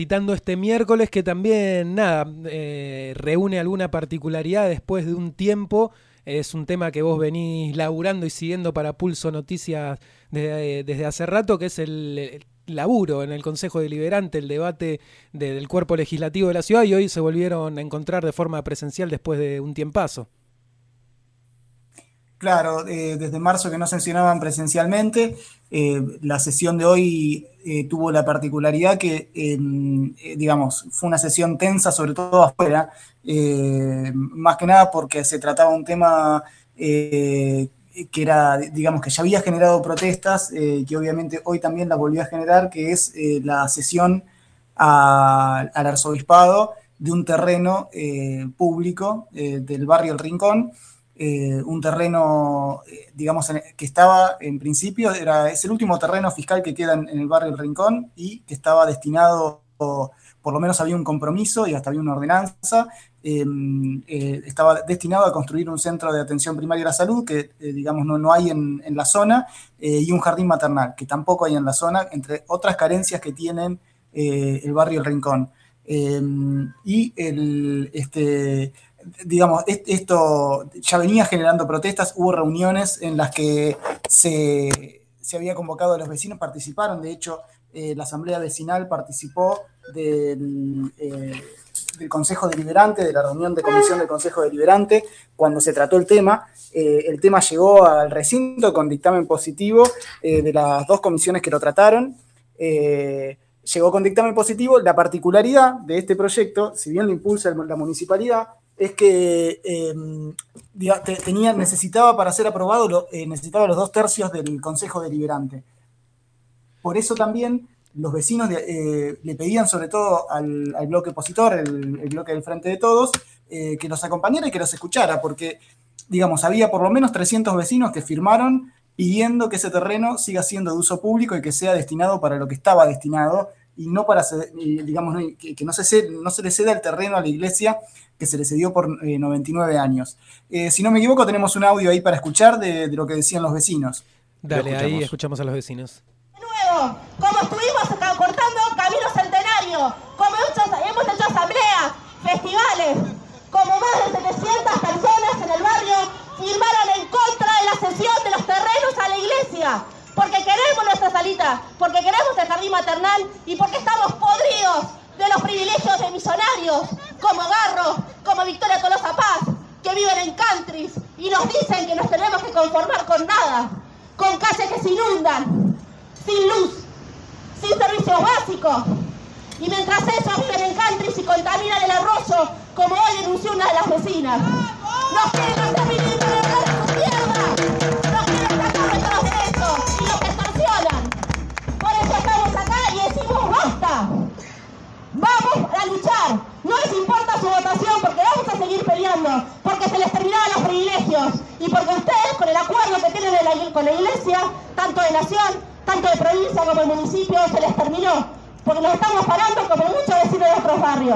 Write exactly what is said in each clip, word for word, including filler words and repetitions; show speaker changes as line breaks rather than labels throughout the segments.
Citando este miércoles que también, nada, eh, reúne alguna particularidad después de un tiempo. Es un tema que vos venís laburando y siguiendo para Pulso Noticias desde, desde hace rato, que es el, el laburo en el Consejo Deliberante, el debate de- del cuerpo legislativo de la ciudad, y hoy se volvieron a encontrar de forma presencial después de un tiempazo.
Claro, eh, desde marzo que no sesionaban presencialmente, eh, la sesión de hoy eh, tuvo la particularidad que, eh, eh, digamos, fue una sesión tensa, sobre todo afuera, eh, más que nada porque se trataba de un tema eh, que era, digamos, que ya había generado protestas, eh, que obviamente hoy también la volvió a generar, que es eh, la cesión a- al arzobispado de un terreno eh, público eh, del barrio El Rincón, eh, un terreno, eh, digamos, en- que estaba en principio, era, es el último terreno fiscal que queda en, en el barrio El Rincón y que estaba destinado, por lo menos había un compromiso y hasta había una ordenanza, eh, eh, estaba destinado a construir un centro de atención primaria a la salud que, eh, digamos, no, no hay en, en la zona, eh, y un jardín maternal que tampoco hay en la zona, entre otras carencias que tienen eh, el barrio El Rincón. Eh, y el, este, digamos, esto ya venía generando protestas, hubo reuniones en las que se, se había convocado a los vecinos, participaron, de hecho, eh, la Asamblea Vecinal participó del, eh, del Consejo Deliberante, de la reunión de comisión del Consejo Deliberante, cuando se trató el tema. Eh, el tema llegó al recinto con dictamen positivo eh, de las dos comisiones que lo trataron. Eh, Llegó con dictamen positivo. La particularidad de este proyecto, si bien lo impulsa la municipalidad, es que eh, tenía, necesitaba para ser aprobado, lo, eh, necesitaba los dos tercios del Consejo Deliberante. Por eso también los vecinos de, eh, le pedían sobre todo al, al bloque opositor, el, el, bloque del Frente de Todos, eh, que los acompañara y que los escuchara, porque, digamos, había por lo menos trescientos vecinos que firmaron pidiendo que ese terreno siga siendo de uso público y que sea destinado para lo que estaba destinado y no para, digamos, que, que no, se, no se le ceda el terreno a la iglesia que se le cedió por eh, noventa y nueve años. Eh, si no me equivoco, tenemos un audio ahí para escuchar de, de lo que decían los vecinos.
Lo Dale, ahí escuchamos. escuchamos a los vecinos.
Nuevo, como estuvimos cortando Camino Centenario, como hemos, hemos hecho asambleas, festivales, como más de setecientas personas en el barrio firmaron en contra de la cesión de los terrenos a la iglesia, porque queremos nuestra salita, porque queremos el jardín maternal y porque estamos podridos de los privilegios de millonarios, como Garro, como Victoria Tolosa Paz, que viven en countries y nos dicen que nos tenemos que conformar con nada, con calles que se inundan, sin luz, sin servicios básicos. Y mientras ellos viven en countries y contaminan el arroyo, como hoy denunció una de las vecinas. Nos quieren hacer vivir con el de su tierra. Nos quieren sacar nuestros derechos y los extorsionan. Por eso estamos acá y decimos basta. Vamos a luchar. No les importa su votación porque vamos a seguir peleando. Porque se les terminaron los privilegios. Y porque ustedes, con el acuerdo que tienen de la, con la iglesia, tanto de nación, tanto de provincia como de municipio, se les terminó, porque nos estamos parando como muchos vecinos de otros barrios.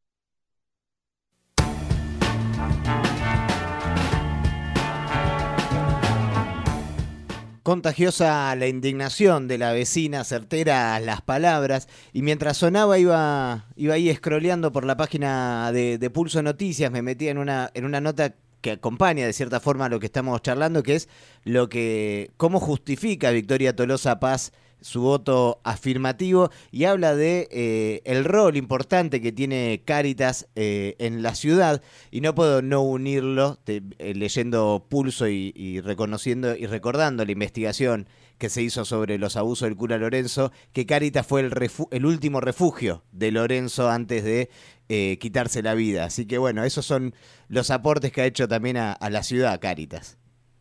Contagiosa la indignación de la vecina, certeras las palabras, y mientras sonaba iba, iba ahí scrolleando por la página de, de Pulso Noticias, me metía en una, en una nota que acompaña de cierta forma lo que estamos charlando, que es lo que cómo justifica Victoria Tolosa Paz su voto afirmativo y habla de eh, el rol importante que tiene Cáritas eh, en la ciudad, y no puedo no unirlo te, eh, leyendo Pulso y, y reconociendo y recordando la investigación que se hizo sobre los abusos del cura Lorenzo, que Cáritas fue el, refu- el último refugio de Lorenzo antes de eh, quitarse la vida. Así que bueno, esos son los aportes que ha hecho también a, a la ciudad Cáritas.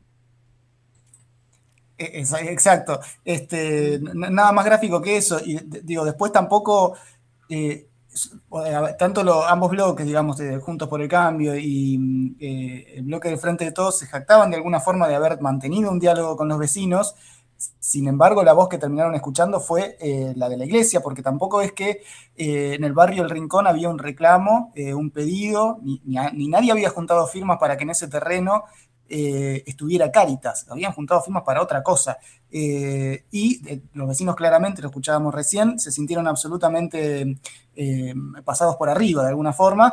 Exacto, este, nada más gráfico que eso, y digo, después tampoco, eh, tanto lo, ambos bloques, digamos, de Juntos por el Cambio y eh, el bloque del Frente de Todos se jactaban de alguna forma de haber mantenido un diálogo con los vecinos. Sin embargo, la voz que terminaron escuchando fue eh, la de la iglesia, porque tampoco es que eh, en el barrio El Rincón había un reclamo, eh, un pedido, ni, ni, a, ni nadie había juntado firmas para que en ese terreno eh, estuviera Cáritas, habían juntado firmas para otra cosa. Eh, y eh, los vecinos claramente, lo escuchábamos recién, se sintieron absolutamente eh, pasados por arriba de alguna forma,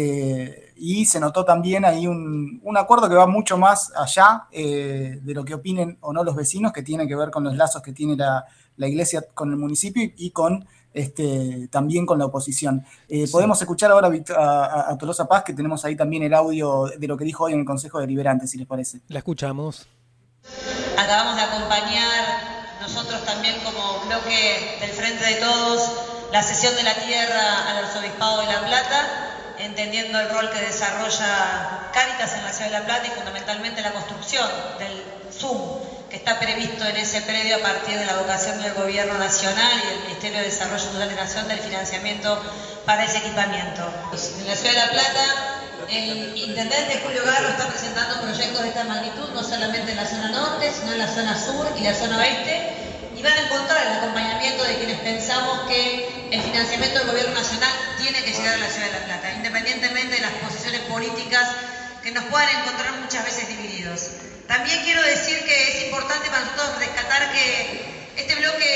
eh, y se notó también ahí un, un acuerdo que va mucho más allá eh, de lo que opinen o no los vecinos, que tiene que ver con los lazos que tiene la, la iglesia con el municipio y, y con Este, también con la oposición. Eh, sí. Podemos escuchar ahora a, a Tolosa Paz, que tenemos ahí también el audio de lo que dijo hoy en el Consejo Deliberante, si les parece.
La escuchamos.
Acabamos de acompañar nosotros también como bloque del Frente de Todos la cesión de la tierra al Arzobispado de La Plata, entendiendo el rol que desarrolla Cáritas en la ciudad de La Plata y fundamentalmente la construcción del Zoom que está previsto en ese predio a partir de la vocación del Gobierno Nacional y del Ministerio de Desarrollo Social de la Nación del financiamiento para ese equipamiento. En la ciudad de La Plata, el intendente Julio Garro está presentando proyectos de esta magnitud, no solamente en la zona norte, sino en la zona sur y la zona oeste, y van a encontrar el acompañamiento de quienes pensamos que el financiamiento del Gobierno Nacional tiene que llegar a la ciudad de La Plata, independientemente de las posiciones políticas que nos puedan encontrar muchas veces divididos. También quiero decir que es importante para nosotros rescatar que este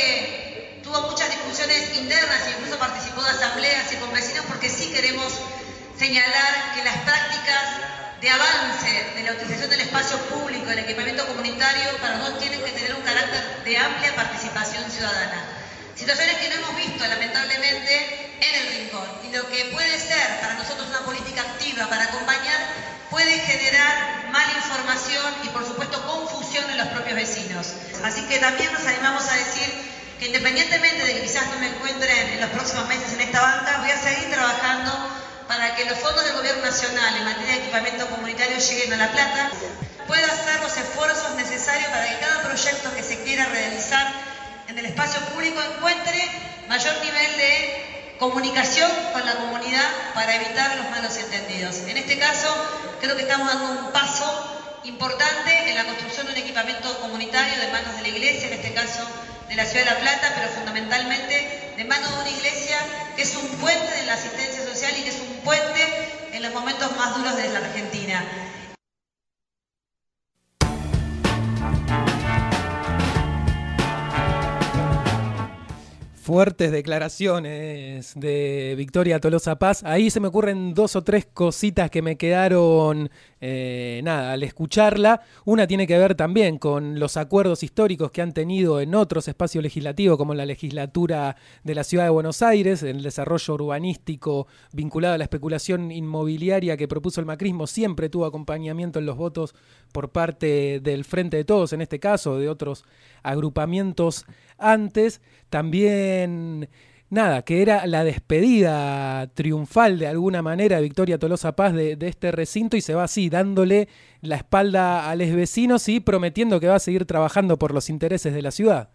bloque tuvo muchas discusiones internas e incluso participó de asambleas y con vecinos, porque sí queremos señalar que las prácticas de avance de la utilización del espacio público, del equipamiento comunitario, para nosotros tienen que tener un carácter de amplia participación ciudadana. Situaciones que no hemos visto lamentablemente en el Rincón, y lo que puede ser para nosotros una política activa para acompañar puede generar mala información y por supuesto confusión en los propios vecinos. Así que también nos animamos a decir que independientemente de que quizás no me encuentren en los próximos meses en esta banca, voy a seguir trabajando para que los fondos del Gobierno Nacional en materia de equipamiento comunitario lleguen a La Plata, pueda hacer los esfuerzos necesarios para que cada proyecto que se quiera realizar en el espacio público encuentre mayor nivel de comunicación con la comunidad para evitar los malos entendidos. En este caso, creo que estamos dando un paso importante en la construcción de un equipamiento comunitario de manos de la iglesia, en este caso de la ciudad de La Plata, pero fundamentalmente de manos de una iglesia que es un puente de la asistencia social y que es un puente en los momentos más duros de la Argentina.
Fuertes declaraciones de Victoria Tolosa Paz. Ahí se me ocurren dos o tres cositas que me quedaron, eh, nada, al escucharla. Una tiene que ver también con los acuerdos históricos que han tenido en otros espacios legislativos, como la legislatura de la Ciudad de Buenos Aires, el desarrollo urbanístico vinculado a la especulación inmobiliaria que propuso el macrismo, siempre tuvo acompañamiento en los votos por parte del Frente de Todos, en este caso, de otros agrupamientos antes. También, nada, que era la despedida triunfal de alguna manera de Victoria Tolosa Paz de, de este recinto, y se va así, dándole la espalda a los vecinos y prometiendo que va a seguir trabajando por los intereses de la ciudad.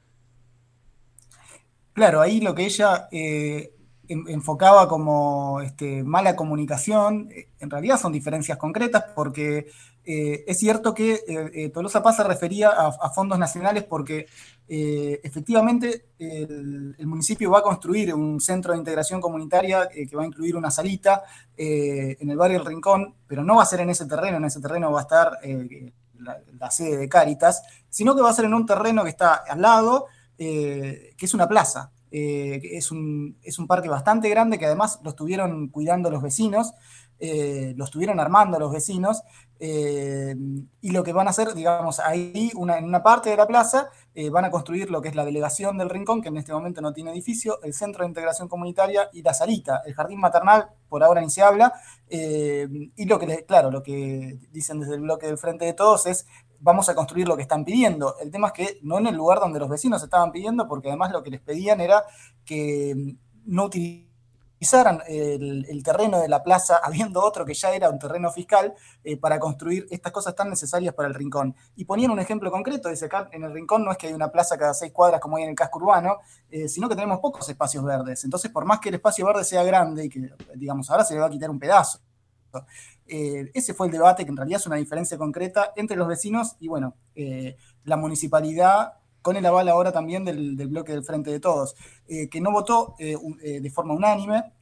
Claro, ahí lo que ella eh, en, enfocaba como este, mala comunicación, en realidad son diferencias concretas, porque eh, es cierto que eh, eh, Tolosa Paz se refería a, a fondos nacionales porque eh, efectivamente el, el municipio va a construir un centro de integración comunitaria eh, que va a incluir una salita eh, en el barrio El Rincón, pero no va a ser en ese terreno, en ese terreno va a estar eh, la, la sede de Cáritas, sino que va a ser en un terreno que está al lado, eh, que es una plaza. Eh, es, un, es un parque bastante grande que además lo estuvieron cuidando los vecinos, eh, lo estuvieron armando los vecinos, eh, y lo que van a hacer, digamos, ahí una, en una parte de la plaza eh, van a construir lo que es la delegación del Rincón, que en este momento no tiene edificio, el centro de integración comunitaria y la salita. El jardín maternal por ahora ni se habla, eh, y lo que, claro, lo que dicen desde el bloque del Frente de Todos es: vamos a construir lo que están pidiendo. El tema es que no en el lugar donde los vecinos estaban pidiendo, porque además lo que les pedían era que no utilizaran el, el terreno de la plaza, habiendo otro que ya era un terreno fiscal, eh, para construir estas cosas tan necesarias para el Rincón. Y ponían un ejemplo concreto, dice acá, en el Rincón no es que hay una plaza cada seis cuadras como hay en el casco urbano, eh, sino que tenemos pocos espacios verdes. Entonces, por más que el espacio verde sea grande y que, digamos, ahora se le va a quitar un pedazo, Eh, ese fue el debate, que en realidad es una diferencia concreta entre los vecinos y, bueno, eh, la municipalidad, con el aval ahora también del, del bloque del Frente de Todos, eh, que no votó eh, un, eh, de forma unánime,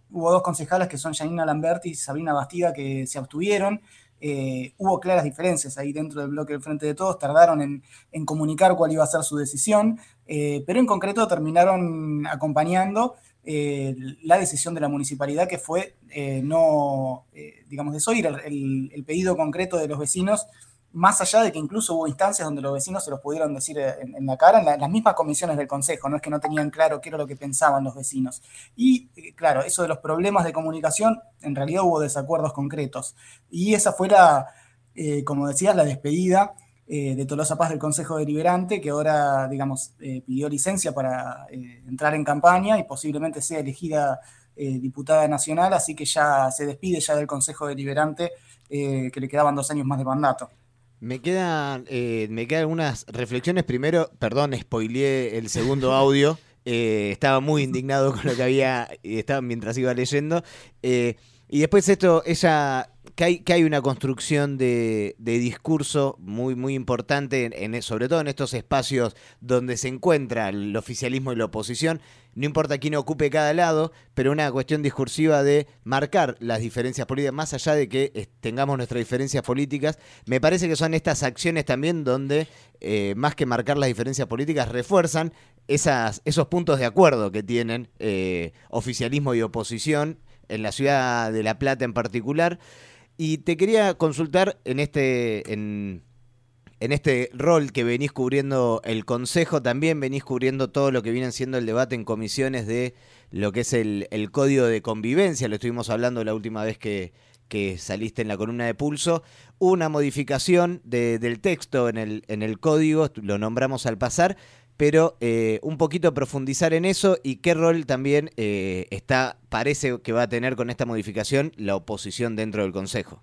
hubo dos concejalas que son Janina Lamberti y Sabrina Bastida que se abstuvieron. Eh, hubo claras diferencias ahí dentro del bloque del Frente de Todos, tardaron en, en comunicar cuál iba a ser su decisión, eh, pero en concreto terminaron acompañando eh, la decisión de la municipalidad, que fue eh, no, eh, digamos, desoír el, el, el pedido concreto de los vecinos, más allá de que incluso hubo instancias donde los vecinos se los pudieron decir en, en la cara, en, la, en las mismas comisiones del Consejo, no es que no tenían claro qué era lo que pensaban los vecinos. Y eh, claro, eso de los problemas de comunicación, en realidad hubo desacuerdos concretos. Y esa fue la, eh, como decías, la despedida eh, de Tolosa Paz del Consejo Deliberante, que ahora, digamos, eh, pidió licencia para eh, entrar en campaña y posiblemente sea elegida eh, diputada nacional, así que ya se despide ya del Consejo Deliberante, eh, que le quedaban dos años más de mandato.
Me quedan, eh, me quedan algunas reflexiones. Primero, perdón, spoileé el segundo audio. Eh, estaba muy indignado con lo que había, estaba mientras iba leyendo. Eh, y después esto, ella, que hay, que hay una construcción de, de discurso muy, muy importante, en, en, sobre todo en estos espacios donde se encuentra el oficialismo y la oposición. No importa quién ocupe cada lado, pero una cuestión discursiva de marcar las diferencias políticas, más allá de que eh, tengamos nuestras diferencias políticas. Me parece que son estas acciones también donde, eh, más que marcar las diferencias políticas, refuerzan esas, esos puntos de acuerdo que tienen eh, oficialismo y oposición, en la ciudad de La Plata en particular. Y te quería consultar en este... En, En este rol que venís cubriendo el Consejo, también venís cubriendo todo lo que viene siendo el debate en comisiones de lo que es el, el Código de Convivencia. Lo estuvimos hablando la última vez que, que saliste en la columna de Pulso. Hubo una modificación de, del texto en el, en el Código, lo nombramos al pasar, pero eh, un poquito profundizar en eso y qué rol también eh, está, parece que va a tener con esta modificación la oposición dentro del Consejo.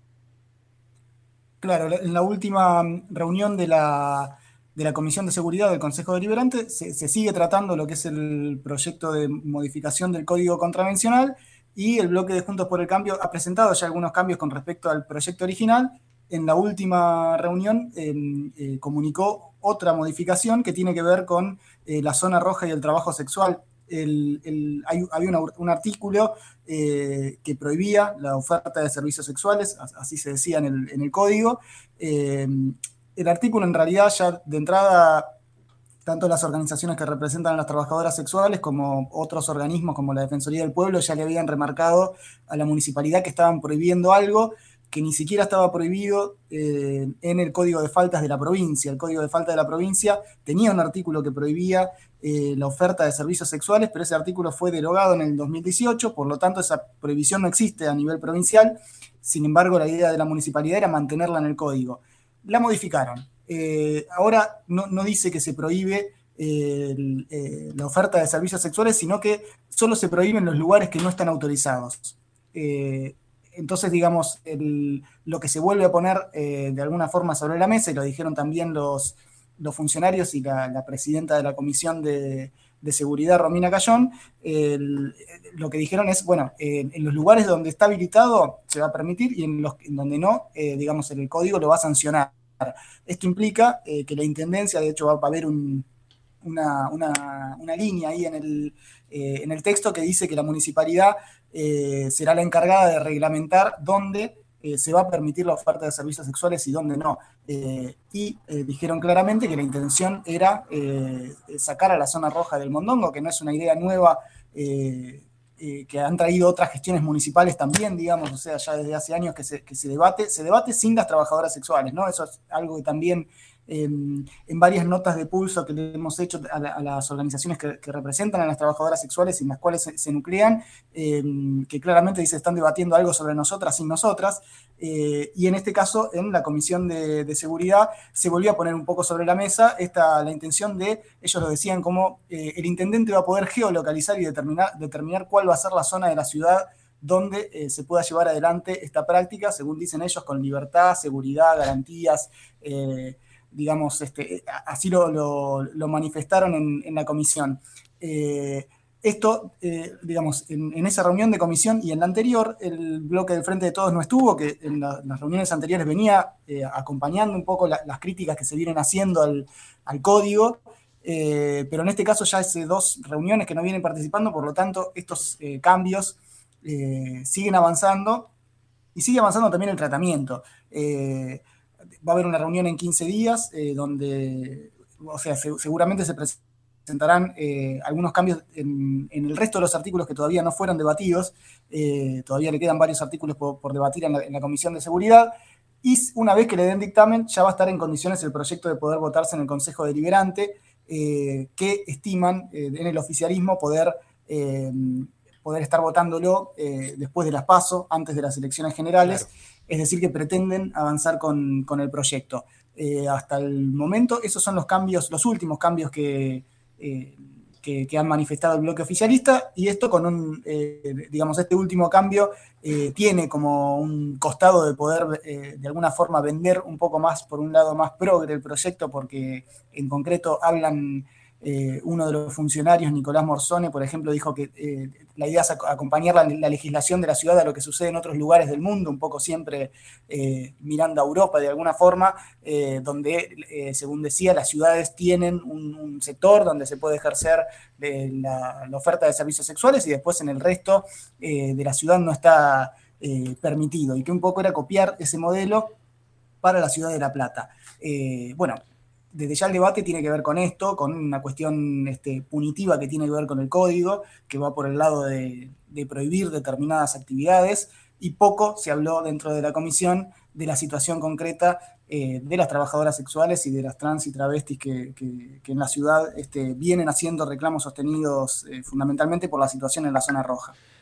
Claro, en la última reunión de la, de la Comisión de Seguridad del Consejo Deliberante se, se sigue tratando lo que es el proyecto de modificación del Código Contravencional, y el bloque de Juntos por el Cambio ha presentado ya algunos cambios con respecto al proyecto original. En la última reunión eh, eh, comunicó otra modificación que tiene que ver con eh, la zona roja y el trabajo sexual. El, el, hay, había una, un artículo eh, que prohibía la oferta de servicios sexuales, así se decía en el, en el código. Eh, el artículo en realidad ya de entrada, tanto las organizaciones que representan a las trabajadoras sexuales como otros organismos como la Defensoría del Pueblo ya le habían remarcado a la municipalidad que estaban prohibiendo algo que ni siquiera estaba prohibido eh, en el Código de Faltas de la provincia. El Código de Faltas de la provincia tenía un artículo que prohibía eh, la oferta de servicios sexuales, pero ese artículo fue derogado en el dos mil dieciocho, por lo tanto esa prohibición no existe a nivel provincial. Sin embargo, la idea de la municipalidad era mantenerla en el código. La modificaron. Eh, ahora no, no dice que se prohíbe eh, el, eh, la oferta de servicios sexuales, sino que solo se prohíben los lugares que no están autorizados. Eh, Entonces, digamos, el, lo que se vuelve a poner eh, de alguna forma sobre la mesa, y lo dijeron también los, los funcionarios y la, la presidenta de la Comisión de, de Seguridad, Romina Cayón, el, lo que dijeron es, bueno, eh, en los lugares donde está habilitado se va a permitir, y en los en donde no, eh, digamos, el código lo va a sancionar. Esto implica eh, que la Intendencia, de hecho, va a haber un, una, una, una línea ahí en el, eh, en el texto que dice que la municipalidad Eh, será la encargada de reglamentar dónde eh, se va a permitir la oferta de servicios sexuales y dónde no. Eh, y eh, dijeron claramente que la intención era eh, sacar a la zona roja del Mondongo, que no es una idea nueva, eh, eh, que han traído otras gestiones municipales también, digamos, o sea, ya desde hace años que se, que se debate, se debate sin las trabajadoras sexuales, ¿no? Eso es algo que también Eh, en varias notas de pulso que le hemos hecho a, la, a las organizaciones que, que representan a las trabajadoras sexuales y en las cuales se, se nuclean, eh, que claramente dice están debatiendo algo sobre nosotras sin nosotras, eh, y en este caso en la Comisión de, de Seguridad se volvió a poner un poco sobre la mesa esta, la intención de, ellos lo decían como eh, el intendente va a poder geolocalizar y determinar, determinar cuál va a ser la zona de la ciudad donde eh, se pueda llevar adelante esta práctica, según dicen ellos, con libertad, seguridad, garantías, eh, digamos, este, así lo, lo, lo manifestaron en, en la comisión. Eh, esto, eh, digamos, en, en esa reunión de comisión y en la anterior, el bloque del Frente de Todos no estuvo, que en la, las reuniones anteriores venía eh, acompañando un poco la, las críticas que se vienen haciendo al, al código, eh, pero en este caso ya hace dos reuniones que no vienen participando, por lo tanto, estos eh, cambios eh, siguen avanzando y sigue avanzando también el tratamiento. Eh, va a haber una reunión en quince días eh, donde, o sea, se, seguramente se presentarán eh, algunos cambios en, en el resto de los artículos que todavía no fueron debatidos. Eh, todavía le quedan varios artículos por, por debatir en la, en la Comisión de Seguridad. Y una vez que le den dictamen, ya va a estar en condiciones el proyecto de poder votarse en el Consejo Deliberante, eh, que estiman eh, en el oficialismo poder, eh, poder estar votándolo eh, después de las PASO, antes de las elecciones generales. Claro. Es decir, que pretenden avanzar con, con el proyecto. Eh, hasta el momento, esos son los cambios, los últimos cambios que... Eh, Que, que han manifestado el bloque oficialista, y esto con un, eh, digamos, este último cambio eh, tiene como un costado de poder eh, de alguna forma vender un poco más, por un lado más progre el proyecto, porque en concreto hablan, eh, uno de los funcionarios, Nicolás Morzone, por ejemplo, dijo que eh, la idea es acompañar la, la legislación de la ciudad a lo que sucede en otros lugares del mundo, un poco siempre eh, mirando a Europa de alguna forma, eh, donde, eh, según decía, las ciudades tienen un, un sector donde se puede ejercer de la, la oferta de servicios sexuales, y después en el resto eh, de la ciudad no está eh, permitido, y que un poco era copiar ese modelo para la ciudad de La Plata. Eh, bueno, desde ya el debate tiene que ver con esto, con una cuestión este, punitiva que tiene que ver con el código, que va por el lado de, de prohibir determinadas actividades, y poco se habló dentro de la comisión de la situación concreta eh, de las trabajadoras sexuales y de las trans y travestis que, que, que en la ciudad este, vienen haciendo reclamos sostenidos eh, fundamentalmente por la situación en la zona roja.